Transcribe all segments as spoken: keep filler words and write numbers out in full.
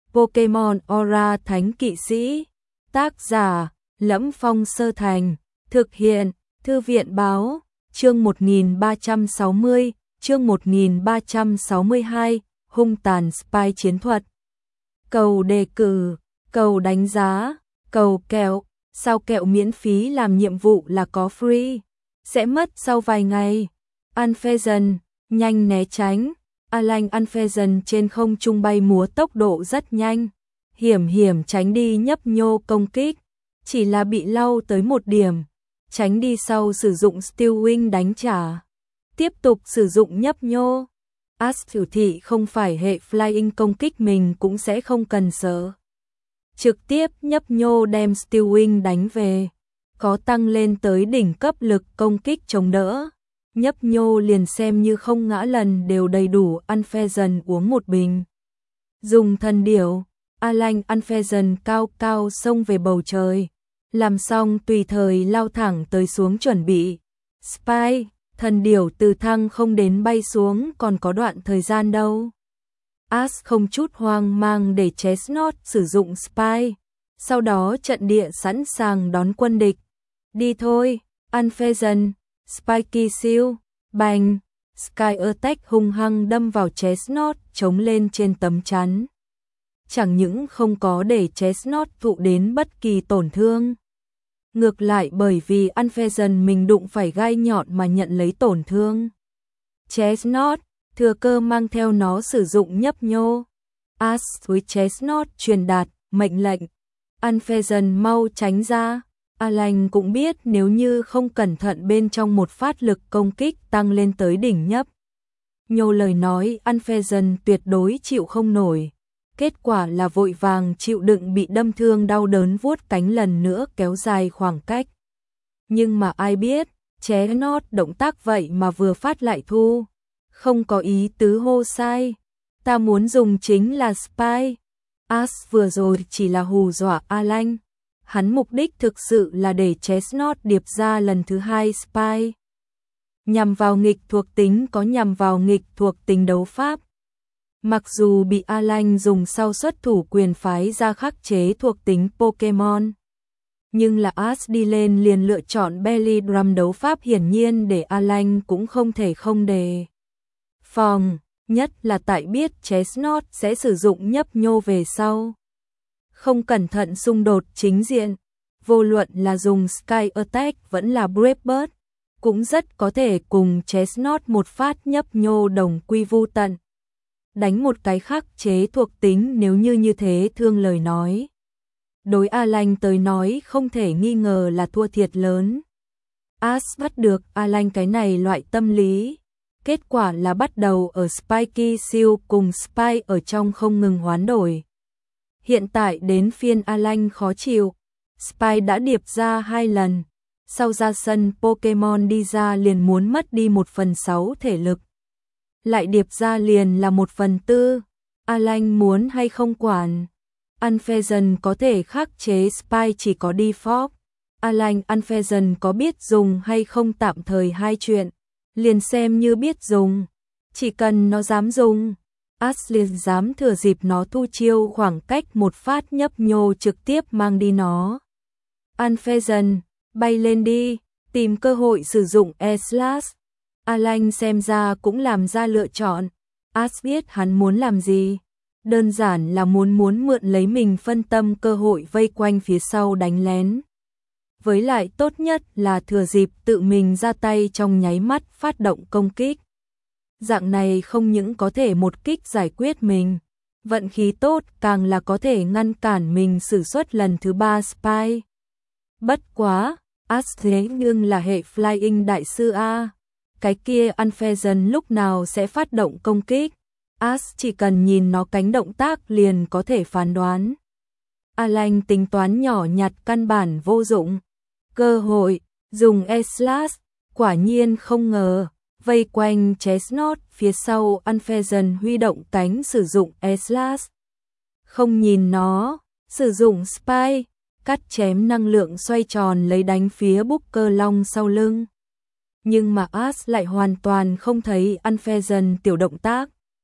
Pokemon Aura Thánh Kỵ Sĩ. Tác giả: Lẫm Phong Sơ Thành. Thực hiện: Thư viện báo. Chương một nghìn ba trăm sáu mươi, chương một nghìn ba trăm sáu mươi hai, hung tàn spy chiến thuật. Cầu đề cử, cầu đánh giá, cầu kẹo, sao kẹo miễn phí làm nhiệm vụ là có free, sẽ mất sau vài ngày. Unfezant, nhanh né tránh. Alan Unfezant trên không trung bay múa tốc độ rất nhanh, hiểm hiểm tránh đi nhấp nhô công kích, chỉ là bị lau tới một điểm, tránh đi sau sử dụng Steel Wing đánh trả, tiếp tục sử dụng nhấp nhô. Ash biểu thị không phải hệ Flying công kích mình cũng sẽ không cần sợ. Trực tiếp nhấp nhô đem Steel Wing đánh về, có tăng lên tới đỉnh cấp lực công kích chống đỡ. Nhấp nhô liền xem như không ngã lần đều đầy đủ. Unfezant uống một bình. Dùng thần điểu, Alan Unfezant cao cao xông về bầu trời. Làm xong tùy thời lao thẳng tới xuống chuẩn bị. Spy, thần điểu từ thăng không đến bay xuống còn có đoạn thời gian đâu. Ash không chút hoang mang để Chestnut sử dụng Spy. Sau đó trận địa sẵn sàng đón quân địch. Đi thôi, Unfezant. Spiky siêu, bành, Sky Attack hung hăng đâm vào Chestnut chống lên trên tấm chắn. Chẳng những không có để Chestnut thụ đến bất kỳ tổn thương. Ngược lại bởi vì Unfezant mình đụng phải gai nhọn mà nhận lấy tổn thương. Chestnut, thừa cơ mang theo nó sử dụng nhấp nhô. Ash với Chestnut truyền đạt, mệnh lệnh. Unfezant mau tránh ra. Alan cũng biết nếu như không cẩn thận bên trong một phát lực công kích tăng lên tới đỉnh nhấp nhô lời nói Unfezant tuyệt đối chịu không nổi. Kết quả là vội vàng chịu đựng bị đâm thương đau đớn vuốt cánh lần nữa kéo dài khoảng cách. Nhưng mà ai biết, Chestnut động tác vậy mà vừa phát lại thu. Không có ý tứ hô sai. Ta muốn dùng chính là Spy. Ash vừa rồi chỉ là hù dọa Alan. Hắn mục đích thực sự là để Chestnut điệp ra lần thứ hai Spy. Nhằm vào nghịch thuộc tính có nhằm vào nghịch thuộc tính đấu pháp. Mặc dù bị Alan dùng sau xuất thủ quyền phái ra khắc chế thuộc tính Pokemon. Nhưng là Ash đi lên liền lựa chọn Belly Drum đấu pháp hiển nhiên để Alan cũng không thể không đề phòng. Nhất là tại biết Chestnut sẽ sử dụng nhấp nhô về sau. Không cẩn thận xung đột chính diện, vô luận là dùng Sky Attack vẫn là Brave Bird, cũng rất có thể cùng Chestnut một phát nhấp nhô đồng quy vu tận. Đánh một cái khắc chế thuộc tính nếu như như thế thương lời nói. Đối Alan tới nói không thể nghi ngờ là thua thiệt lớn. Ash bắt được Alan cái này loại tâm lý. Kết quả là bắt đầu ở Spiky Seal cùng Spy ở trong không ngừng hoán đổi. Hiện tại đến phiên Alan khó chịu, Spy đã điệp ra hai lần, sau ra sân Pokemon đi ra liền muốn mất đi một phần sáu thể lực. Lại điệp ra liền là một phần tư, Alan muốn hay không quản. Unfezant có thể khắc chế Spy chỉ có default, Alan Unfezant có biết dùng hay không tạm thời hai chuyện, liền xem như biết dùng, chỉ cần nó dám dùng. Ash liền dám thừa dịp nó thu chiêu khoảng cách một phát nhấp nhô trực tiếp mang đi nó. Unfezant, bay lên đi, tìm cơ hội sử dụng E-Slash. Alan xem ra cũng làm ra lựa chọn. Ash biết hắn muốn làm gì. Đơn giản là muốn muốn mượn lấy mình phân tâm cơ hội vây quanh phía sau đánh lén. Với lại tốt nhất là thừa dịp tự mình ra tay trong nháy mắt phát động công kích. Dạng này không những có thể một kích giải quyết mình, vận khí tốt càng là có thể ngăn cản mình sử xuất lần thứ ba Spy. Bất quá, Ash thế nhưng là hệ Flying đại sư A. Cái kia Unfezant lúc nào sẽ phát động công kích, Ash chỉ cần nhìn nó cánh động tác liền có thể phán đoán. Alan tính toán nhỏ nhặt căn bản vô dụng. Cơ hội, dùng E-Slash, quả nhiên không ngờ. Vây quanh Chestnut phía sau Unfezant huy động cánh sử dụng E-Slash. Không nhìn nó, sử dụng Spy, cắt chém năng lượng xoay tròn lấy đánh phía Booker Long sau lưng. Nhưng mà Ash lại hoàn toàn không thấy Unfezant tiểu động tác.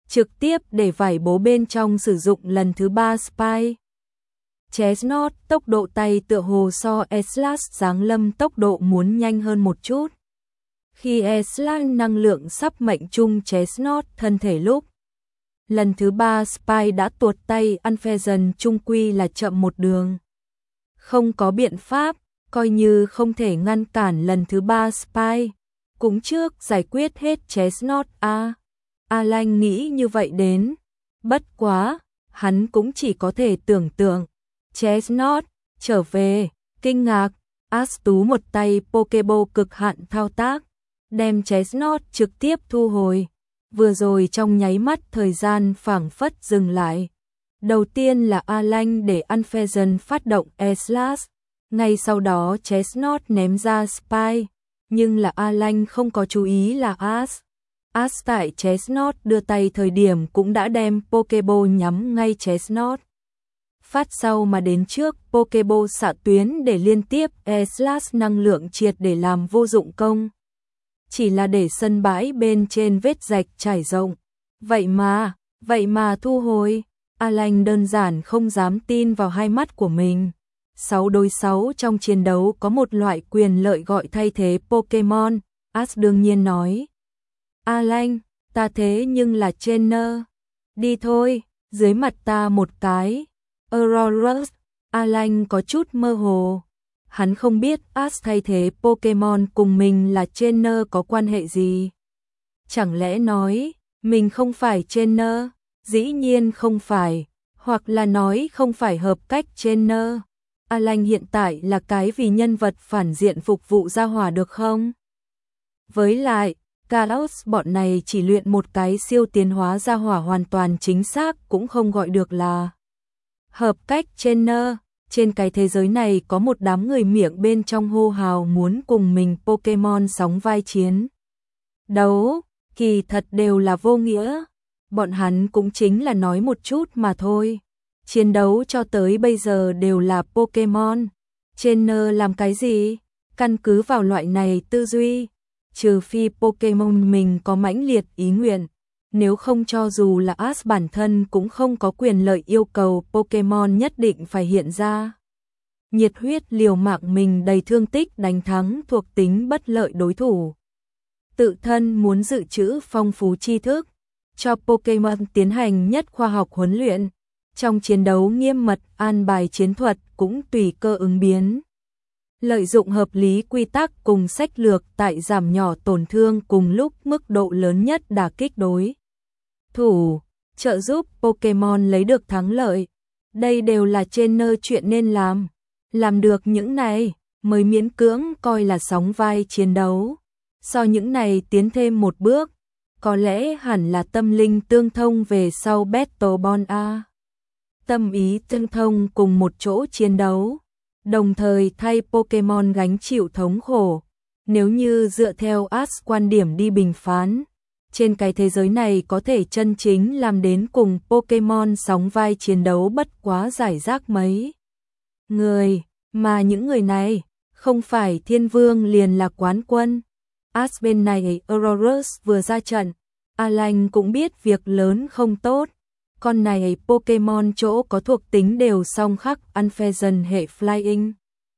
trực tiếp để vải bố bên trong sử dụng lần thứ ba Spy. Chestnut tốc độ tay tựa hồ so Atlas giáng lâm tốc độ muốn nhanh hơn một chút. Khi Atlas năng lượng sắp mệnh trung Chestnut thân thể lúc. Lần thứ ba Spy đã tuột tay Unpheasant trung quy là chậm một đường. Không có biện pháp, coi như không thể ngăn cản lần thứ ba Spy. Cũng trước giải quyết hết Chestnut a. Alan nghĩ như vậy đến. Bất quá, hắn cũng chỉ có thể tưởng tượng. Chestnut trở về, kinh ngạc, Ash tú một tay Pokeball cực hạn thao tác, đem Chestnut trực tiếp thu hồi. Vừa rồi trong nháy mắt thời gian phảng phất dừng lại. Đầu tiên là Alan để Unpheasant phát động Atlas, ngay sau đó Chestnut ném ra Spy, nhưng là Alan không có chú ý là Ash. Ash tại Chestnut đưa tay thời điểm cũng đã đem Pokeball nhắm ngay Chestnut. Phát sau mà đến trước Pokeball xạ tuyến để liên tiếp Atlas năng lượng triệt để làm vô dụng công. Chỉ là để sân bãi bên trên vết rạch trải rộng. Vậy mà, vậy mà thu hồi. Alan đơn giản không dám tin vào hai mắt của mình. sáu đối sáu trong chiến đấu có một loại quyền lợi gọi thay thế Pokemon. Ash đương nhiên nói. Alan, ta thế nhưng là trainer. Đi thôi, dưới mặt ta một cái. Aurorus, Alan có chút mơ hồ. Hắn không biết Ash thay thế Pokemon cùng mình là trainer có quan hệ gì. Chẳng lẽ nói, mình không phải trainer? Dĩ nhiên không phải. Hoặc là nói không phải hợp cách trainer. Alan hiện tại là cái vì nhân vật phản diện phục vụ gia hỏa được không? Với lại, Kalos bọn này chỉ luyện một cái siêu tiến hóa gia hỏa hoàn toàn chính xác cũng không gọi được là hợp cách trainer. Trên cái thế giới này có một đám người miệng bên trong hô hào muốn cùng mình Pokemon sóng vai chiến. Đấu, kỳ thật đều là vô nghĩa. Bọn hắn cũng chính là nói một chút mà thôi. Chiến đấu cho tới bây giờ đều là Pokemon. Trainer làm cái gì? Căn cứ vào loại này tư duy. Trừ phi Pokemon mình có mãnh liệt ý nguyện. Nếu không cho dù là Ash bản thân cũng không có quyền lợi yêu cầu Pokemon nhất định phải hiện ra. Nhiệt huyết liều mạng mình đầy thương tích đánh thắng thuộc tính bất lợi đối thủ. Tự thân muốn dự trữ phong phú tri thức, cho Pokemon tiến hành nhất khoa học huấn luyện. Trong chiến đấu nghiêm mật an bài chiến thuật cũng tùy cơ ứng biến. Lợi dụng hợp lý quy tắc cùng sách lược tại giảm nhỏ tổn thương cùng lúc mức độ lớn nhất đả kích đối thủ, trợ giúp Pokemon lấy được thắng lợi. Đây đều là trainer chuyện nên làm. Làm được những này mới miễn cưỡng coi là sóng vai chiến đấu. So những này tiến thêm một bước, có lẽ hẳn là tâm linh tương thông về sau Battle Bond A. Tâm ý tương thông cùng một chỗ chiến đấu, đồng thời thay Pokemon gánh chịu thống khổ. Nếu như dựa theo Ash quan điểm đi bình phán, trên cái thế giới này có thể chân chính làm đến cùng Pokemon sóng vai chiến đấu bất quá giải rác mấy người, mà những người này không phải thiên vương liền là quán quân. Ash bên này Aurorus vừa ra trận, Alan cũng biết việc lớn không tốt. Con này Pokemon chỗ có thuộc tính đều song khắc Unpheasant hệ Flying.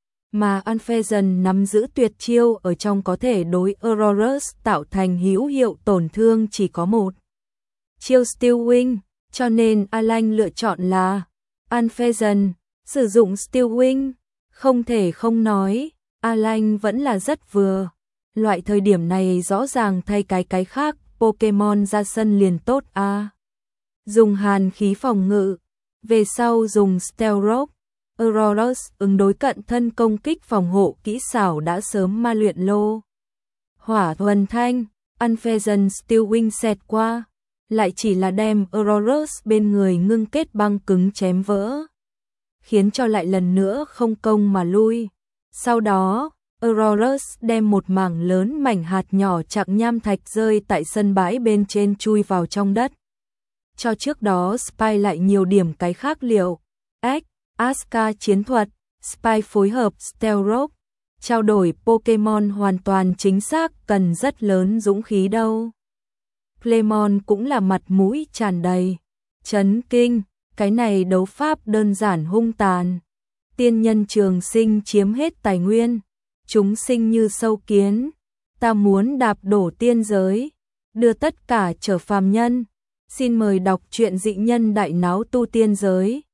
Mà Unpheasant nắm giữ tuyệt chiêu ở trong có thể đối Aurorus tạo thành hữu hiệu tổn thương chỉ có một. Chiêu Steel Wing, cho nên Alan lựa chọn là Unpheasant, sử dụng Steel Wing. Không thể không nói, Alan vẫn là rất vừa. Loại thời điểm này rõ ràng thay cái cái khác, Pokemon ra sân liền tốt a. À. Dùng hàn khí phòng ngự, về sau dùng Stealth Rock. Aurorus ứng đối cận thân công kích phòng hộ kỹ xảo đã sớm ma luyện lô. Hỏa thuần thanh, Unpheasant Steel Wing xẹt qua, lại chỉ là đem Aurorus bên người ngưng kết băng cứng chém vỡ, khiến cho lại lần nữa không công mà lui. Sau đó, Aurorus đem một mảng lớn mảnh hạt nhỏ chặng nham thạch rơi tại sân bãi bên trên chui vào trong đất. Cho trước đó Spy lại nhiều điểm cái khác liệu. X, Aska chiến thuật, Spy phối hợp Stealth Rock, trao đổi Pokemon hoàn toàn chính xác cần rất lớn dũng khí đâu. Clemon cũng là mặt mũi tràn đầy chấn kinh, cái này đấu pháp đơn giản hung tàn. Tiên nhân trường sinh chiếm hết tài nguyên, chúng sinh như sâu kiến, ta muốn đạp đổ tiên giới, đưa tất cả trở phàm nhân. Xin mời đọc truyện Dị Nhân Đại Náo Tu Tiên Giới.